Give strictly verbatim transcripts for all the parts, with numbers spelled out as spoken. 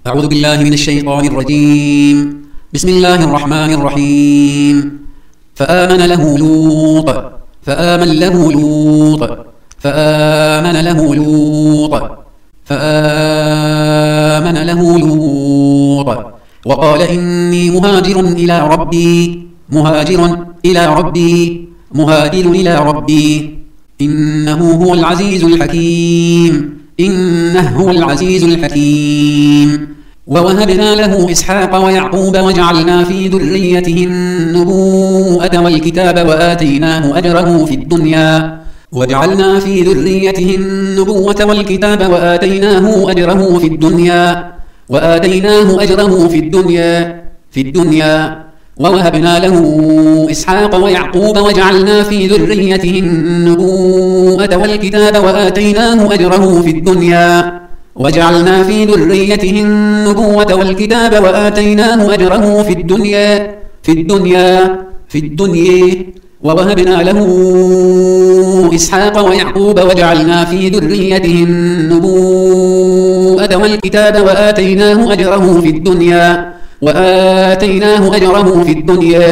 أعوذ بالله من الشيطان الرجيم. بسم الله الرحمن الرحيم. فآمن له لوط فآمن له لوط فآمن له لوط فآمن له لوط وقال إني مهاجر إلى ربي مهاجر إلى ربي مهاجر إلى ربي إنه هو العزيز الحكيم إنه هو العزيز الحكيم. ووهبنا له إسحاق ويعقوب وجعلنا في ذريته النبوءة والكتاب وآتيناه أجره في الدنيا وجعلنا في ذريته النبوة والكتاب وآتيناه أجره في الدنيا وآتيناه أجره في الدنيا في الدنيا ووهبنا له إسحاق ويعقوب وجعلنا في ذريته النبوءة والكتاب وآتيناه أجره في الدنيا وجعلنا في ذريته النبوة والكتاب وآتيناه أجره في الدنيا في الدنيا في الدنيا ووهبنا له إسحاق ويعقوب وجعلنا في ذريته النبوءة والكتاب وآتيناه أجره في الدنيا وآتيناه أجره في الدنيا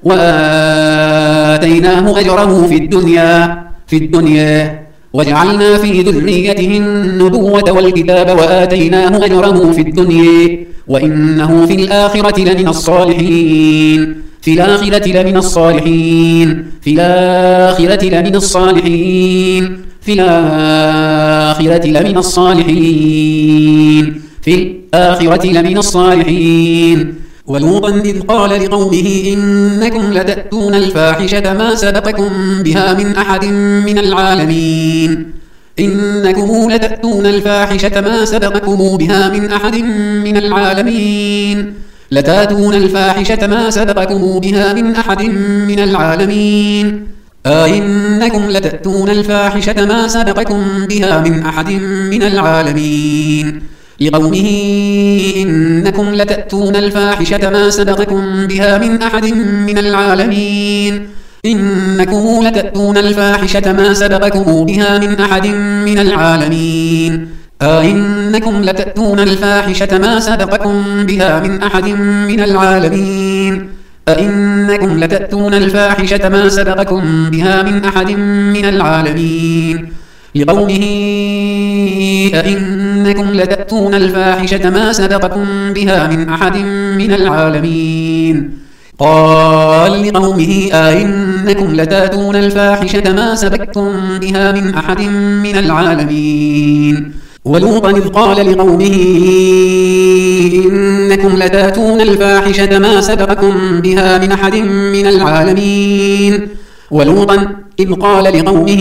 وآتيناه أجره في الدنيا في الدنيا وجعلنا في ذريته النبوة والكتاب وآتيناه أجره في الدنيا وإنه في الآخرة لمن الصالحين في الآخرة لمن الصالحين في الآخرة لمن الصالحين في الآخرة لمن الصالحين في الآخرة لمن الصالحين. ولوطا إذ قال لقومه إنكم لتأتون الفاحشة ما سبقكم بها من أحد من العالمين إنكم لتأتون الفاحشة ما سبقكم بها من أحد من العالمين لتأتون الفاحشة ما سبقكم بها من أحد من العالمين أئنكم لتأتون الفاحشة ما سبقكم بها من أحد من العالمين لقومه إنكم لتأتون الفاحشة ما سبقكم بها من أحد من العالمين إنكم لتأتون الفاحشة ما سبقكم بها من أحد من العالمين أئنكم لتأتون الفاحشة ما سبقكم بها من أحد من العالمين أئنكم لتأتون الفاحشة ما سبقكم بها من أحد من العالمين لقومه أئنكم لتأتون الفاحشة ما سبقكم بها من أحد من العالمين قال لقومه أئنكم لتأتون الفاحشة ما سبقكم بها من أحد من العالمين ولوطا إذ قال لقومه إنكم لتأتون الفاحشة ما سبقكم بها من أحد من العالمين ولوطا إذ قال لقومه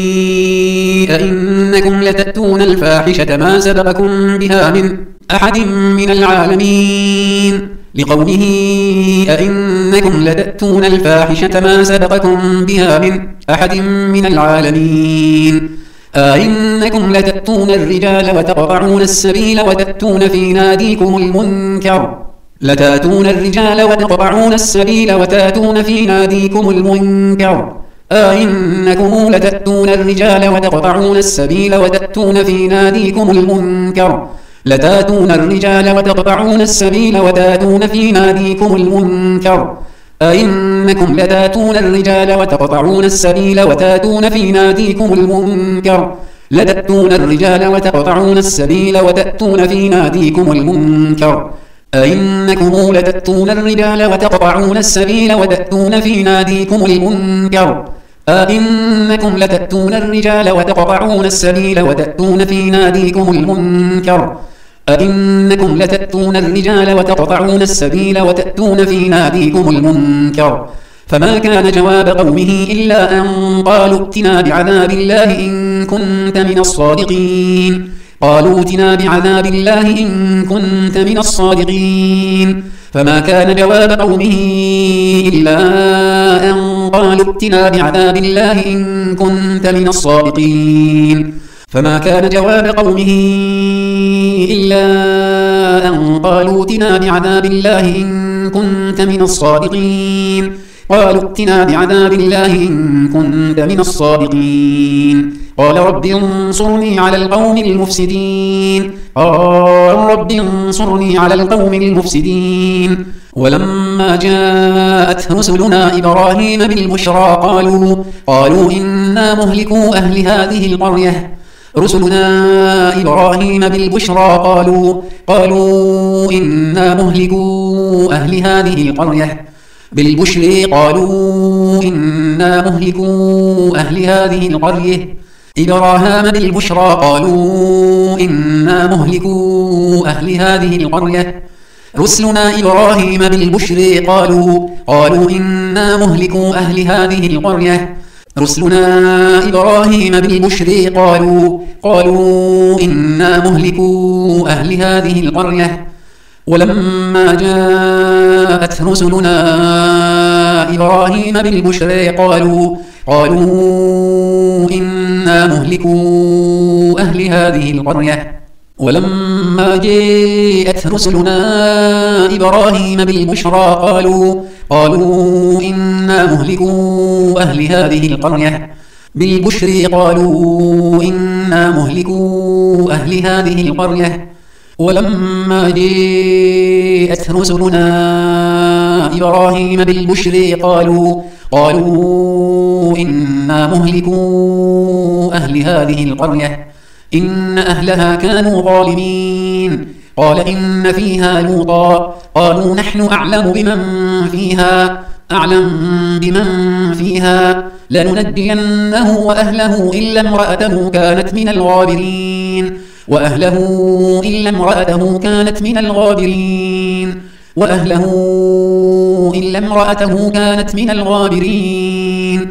أئنكم لتأتون الفاحشة ما سبقكم بها من أحد من العالمين لقومه أئنكم لتأتون الفاحشة ما سبقكم بها من أحد من العالمين أئنكم لتأتون الرجال وتقطعون السبيل وتأتون في ناديكم المنكر لتأتون الرجال وتقطعون السبيل وتأتون في ناديكم المنكر أئنكم لتأتون الرجال وتقطعون السبيل وتأتون في ناديكم المنكر لتأتون الرجال وتقطعون السبيل وتأتون في ناديكم المنكر أئنكم لتأتون الرجال وتقطعون السبيل وتأتون في ناديكم المنكر لتأتون الرجال وتقطعون السبيل وتأتون في ناديكم المنكر أئنكم لتأتون الرجال وتقطعون السبيل وتأتون في ناديكم المنكر أئنكم لتأتون الرجال وتقطعون السبيل وتأتون في ناديكم المنكر أئنكم لتأتون الرجال وتقطعون السبيل وتأتون في ناديكم المنكر فما كان جواب قومه إلا أن قالوا ائتنا بعذاب الله إن كنت من الصادقين قالوا ائتنا بعذاب الله إن كنت من الصادقين فما كان جواب قومه إلا أن قالوا ائتنا بعذاب الله إن كنت من الصادقين فما كان جواب قومه إلا أن قالوا ائتنا بعذاب الله إن كنت من الصادقين قالوا ائتنا بعذاب الله إن كنت من الصادقين قال رب انصرني على القوم المفسدين قال رب انصرني على القوم المفسدين ولما جاءت رسلنا إبراهيم بالبشرى قالوا قالوا إنا مهلكو أهل هذه القرية رسلنا إبراهيم بالبشرى قالوا قالوا إنا مهلكو أهل هذه القرية بالبشر قالوا إنا مهلكو أهل هذه القرية إبراهيم بالبشرى قالوا إنا مهلكو أهل هذه القرية رسلنا إبراهيم بالبشر قالوا قالوا إنا مهلكو أهل هذه القرية رسلنا إبراهيم بالبشر قالوا قالوا إنا مهلكو أهل هذه القرية ولما جاءت رسلنا إبراهيم بالبشر قالوا قالوا إنا مهلكو أهل هذه القرية ولما جاءت رسلنا إبراهيم بالبشرى قالوا قالوا إنا مهلكو أهل هذه القرية بالبشر قالوا إنا مهلكو أهل هذه القرية ولما جاءت رسلنا إبراهيم بالبشر قالوا قالوا إنا مهلكو أهل هذه القرية إن أهلها كانوا ظالمين قال إن فيها لوطا قالوا نحن أعلم بمن فيها أعلم بمن فيها لننجينه وأهله إلا امرأته كانت من الغابرين وأهله إلا امرأته كانت من الغابرين وأهله إلا امرأته كانت من الغابرين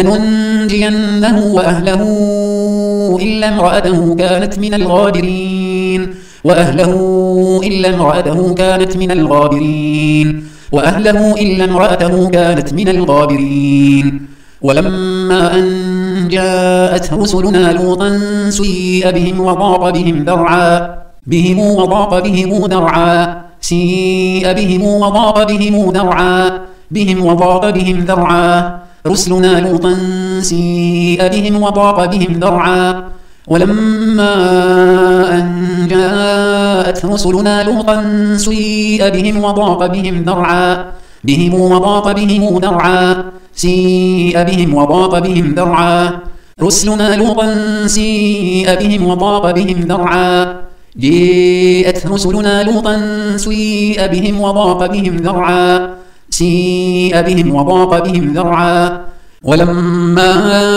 لننجينه وأهله إلا امرأته كانت من الغابرين وأهله إلا امرأته كانت من الغابرين وأهله إلا امرأته كانت من الغابرين ولما أن جاءت رسلنا لوطا سيء بهم وضاق بهم ذرعا بهم وضاق بهم ذرعا سيء بهم وضاق بهم ذرعا بهم وضاق بهم ذرعا رسلنا لوطا سيء بهم وضاق بهم ذرعا ولما أن جاءت رسلنا لوطا سيء بهم وضاق بهم ذرعا بهم وضاق بهم ذرعا سيء بهم وضاق بهم ذرعا رسلنا لوطا سيء بهم وضاق بهم ذرعا جاءت رسلنا لوطا سيء بهم وضاق بهم ذرعا سيء بهم وضاق بهم ذرعا ولما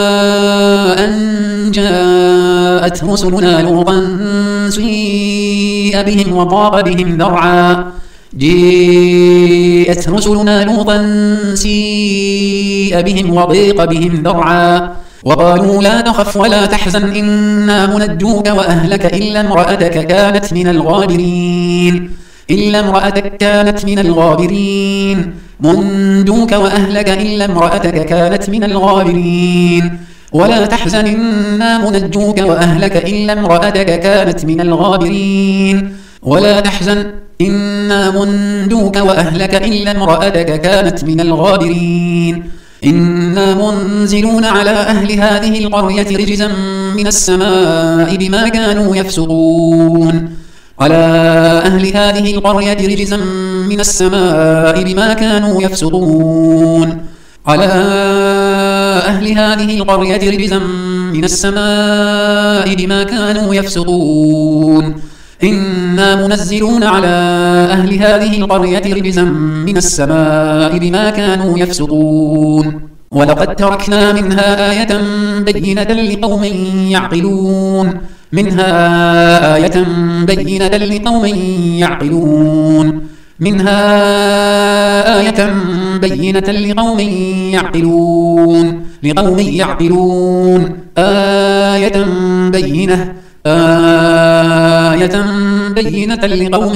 أن جاءت رسلنا لوطا سيء بهم وضاق بهم ذرعا جاءت رسلنا لوطا سيء بهم وضيق بهم ذرعا وقالوا لا تخف ولا تحزن إنا منجوك وأهلك إلا امرأتك كانت من الغابرين إلا امرأتك كانت من الغابرين منجوك وأهلك إلا امرأتك كانت من الغابرين ولا تحزن إنا منجوك وأهلك إلا امرأتك كانت من الغابرين ولا تحزن إنا منجوك وأهلك إلا امرأتك كانت من الغابرين إنا منزلون على أهل هذه القرية رجزا من السماء بما كانوا يفسقون على أهل هذه القرية رجزا من السماء بما كانوا يفسقون على أهل هذه القرية رجزا من السماء بما كانوا يفسقون إنا منزلون على أهل هذه القرية رجزا من السماء بما كانوا يفسقون ولقد تركنا منها آية بينة لقوم يعقلون منها آية بينة لقوم يعقلون منها آية بينة لقوم يعقلون لقوم يعقلون آية بينة آية بينة لقوم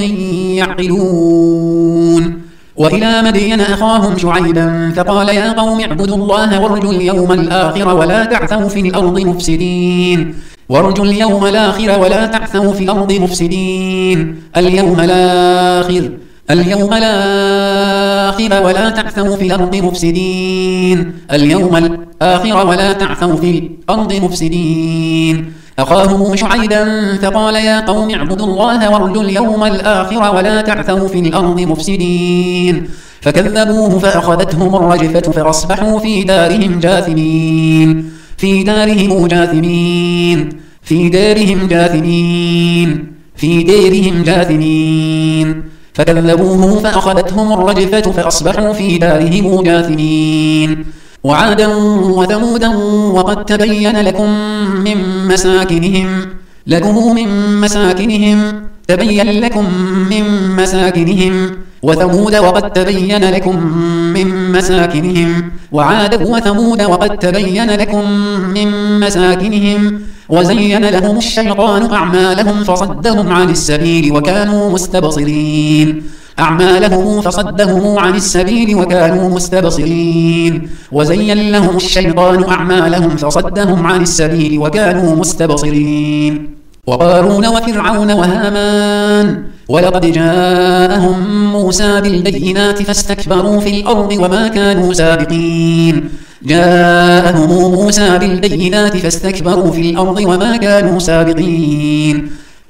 يعقلون وإلى مدين أخاهم شعيبا فقال يا قوم اعبدوا الله وارجوا اليوم الآخر ولا تعثوا في الأرض مفسدين وارجوا اليوم الآخر ولا تعثوا في الأرض مفسدين اليوم الآخر اليوم الآخر الآخر ولا تعثوا في الأرض مفسدين اليوم الآخر ولا تعثوا في الأرض مفسدين أخاهم شعيبا فقال يا قوم اعبدوا الله وارجوا اليوم الآخر ولا تعثوا في الأرض مفسدين فكذبوه فأخذتهم الرجفة فأصبحوا في دارهم جاثمين في دارهم جاثمين في دارهم جاثمين في دارهم جاثمين فكذبوه فأخذتهم الرجفة فأصبحوا في دارهم جاثمين وعادا وثمودا وقد تبين لكم من مساكنهم لكم من مساكنهم تبين لكم من مساكنهم وثمود وقد تبين لكم من مساكنهم وعاد وثمود وقد تبين لكم من مساكنهم وزين لهم الشيطان أعمالهم فصدهم عن السبيل وكانوا مستبصرين أعمالهم فصدهم عن السبيل وكانوا مستبصرين وزين لهم الشيطان أعمالهم فصدهم عن السبيل وكانوا مستبصرين وقارون وفرعون وهامان ولقد جاءهم موسى بالبينات فاستكبروا في الأرض وما كانوا سابقين جاءهم موسى بالبينات فاستكبروا في الأرض وما كانوا سابقين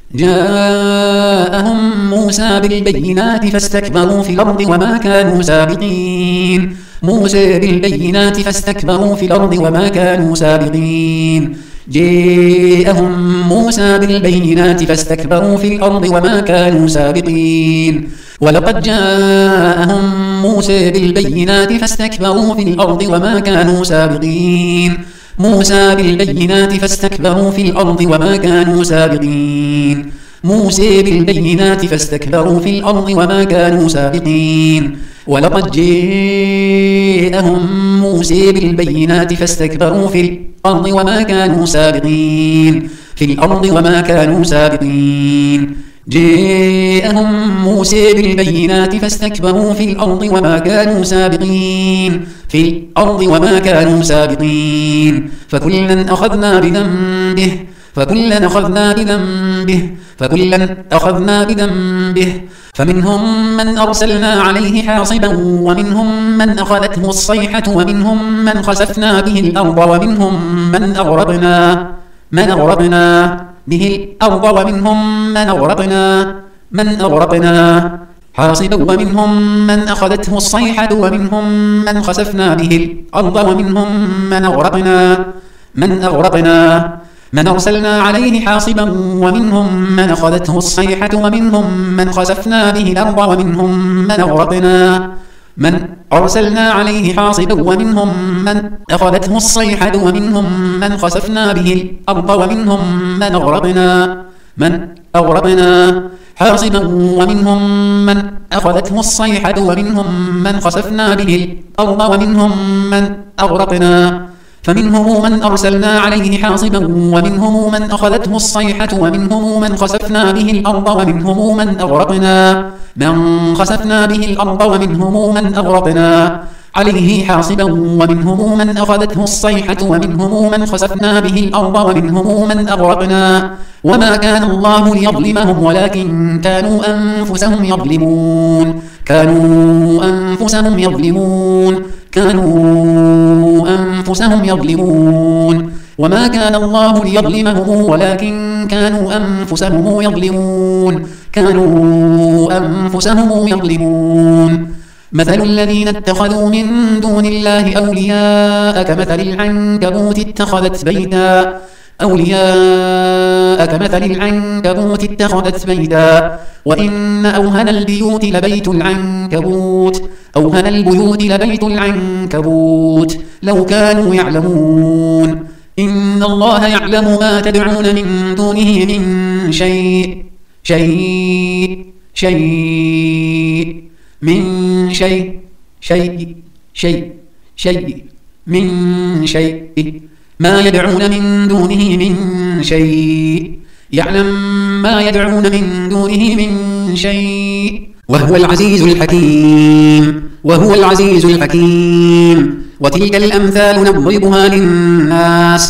جاءهم موسى بالبينات فاستكبروا في الأرض وما كانوا سابقين موسى بالبينات فاستكبروا في الأرض وما كانوا سابقين جاءهم موسى بالبينات فاستكبروا في الأرض وما كانوا سابقين ولقد جاءهم موسى بالبينات فاستكبروا في الأرض وما كانوا سابقين موسى بالبينات فاستكبروا في الأرض وما كانوا سابقين موسى بالبينات فاستكبروا في الأرض وما كانوا سابقين ولقد جاءهم موسى بالبينات فاستكبروا في الأرض وما كانوا سابقين في الأرض وما كانوا سابقين جاءهم موسى بالبينات فاستكبروا في الأرض وما كانوا سابقين في الأرض وما كانوا سابقين فكلا أخذنا بذنبه فكلا أخذنا بذنبه فكلا أخذنا بذنبه فمنهم من أرسلنا عليه حاصبا ومنهم من أخذته الصيحة ومنهم من خسفنا به الأرض ومنهم من أغرقنا من أغرقنا به الأرض ومنهم من أغرقنا من أغرقنا حاصبا ومنهم من أخذته الصيحة ومنهم من خسفنا به الأرض ومنهم من أغرقنا من أغرقنا من أرسلنا عليه حاصبا ومنهم من أخذته الصيحة ومنهم من خسفنا به الأرض ومنهم من أغرقنا من أرسلنا عليه حاصبا ومنهم من أخذته الصيحة ومنهم من خسفنا به الأرض ومنهم من أغرقنا من أغرقنا حاصبا ومنهم من أخذته الصيحة ومنهم من خسفنا به الأرض ومنهم من أغرقنا فمنهم من أرسلنا عليه حاصبا ومنهم من أخذته الصيحة ومنهم من خسفنا به الأرض ومنهم من أغرقنا من خسفنا به الأرض ومنهم من أغرقنا عليه حاصبا ومنهم من أخذته الصيحة ومنهم من خسفنا به الأرض ومنهم من أغرقنا وما كان الله ليظلمهم ولكن كانوا أنفسهم يظلمون كانوا أنفسهم يظلمون كانوا أنفسهم يظلمون وما كان الله ليظلمهم ولكن كانوا أنفسهم يظلمون كانوا أنفسهم يظلمون مثل الذين اتخذوا من دون الله أولياء كمثل العنكبوت اتخذت بيتا أولياء كمثل العنكبوت اتخذت بيتا وإن أوهن البيوت لبيت العنكبوت أوهن البيوت لبيت العنكبوت لو كانوا يعلمون إن الله يعلم ما تدعون من دونه من شيء شيء شيء من شيء شيء شيء شيء من شيء ما يدعون من دونه من شيء يعلم ما يدعون من دونه من شيء وهو العزيز الحكيم وهو العزيز الحكيم وتلك الأمثال نضربها للناس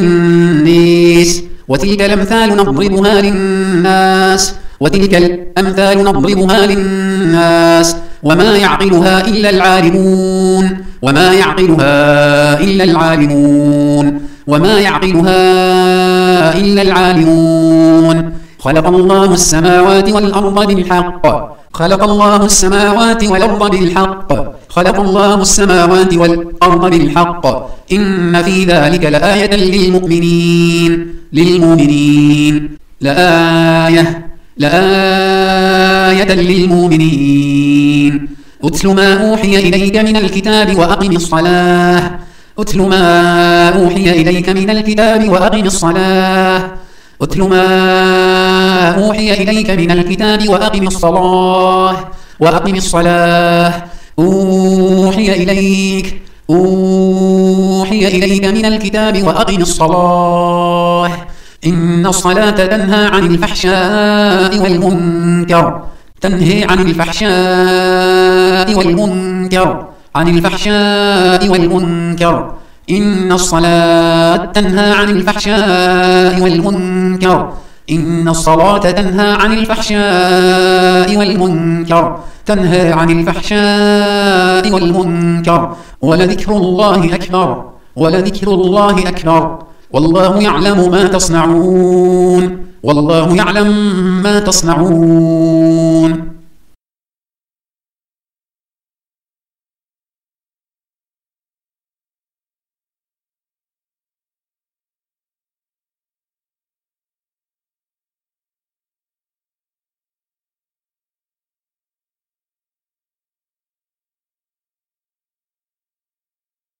للناس وتلك الأمثال نضربها للناس وتلك الأمثال نضربها للناس وما يعقلها إلا العالمون وما يعقلها إلا العالمون وما يعقلها إلا العالمون خلق الله السماوات والأرض بالحق خلق الله السماوات والأرض بالحق خلق الله السماوات والأرض بالحق إن في ذلك لآية للمؤمنين للمؤمنين لآية لآية للمؤمنين أتل ما أوحي إليك من الكتاب وأقم الصلاة أتل ما أوحي إليك من الكتاب وأقم الصلاة أتل ما أوحي إليك من الكتاب وأقم الصلاة وأقم الصلاة أوحي إليك أوحي إليك من الكتاب وأقم الصلاة إن الصلاة تنهى عن الفحشاء والمنكر تنهي عن الفحشاء والمنكر عن الفحشاء والمنكر إن الصلاة تنهى عن الفحشاء والمنكر إن الصلاة تنهى عن الفحشاء والمنكر تنهى عن الفحشاء والمنكر ولذكر الله أكبر ولذكر الله أكبر والله يعلم ما تصنعون والله يعلم ما تصنعون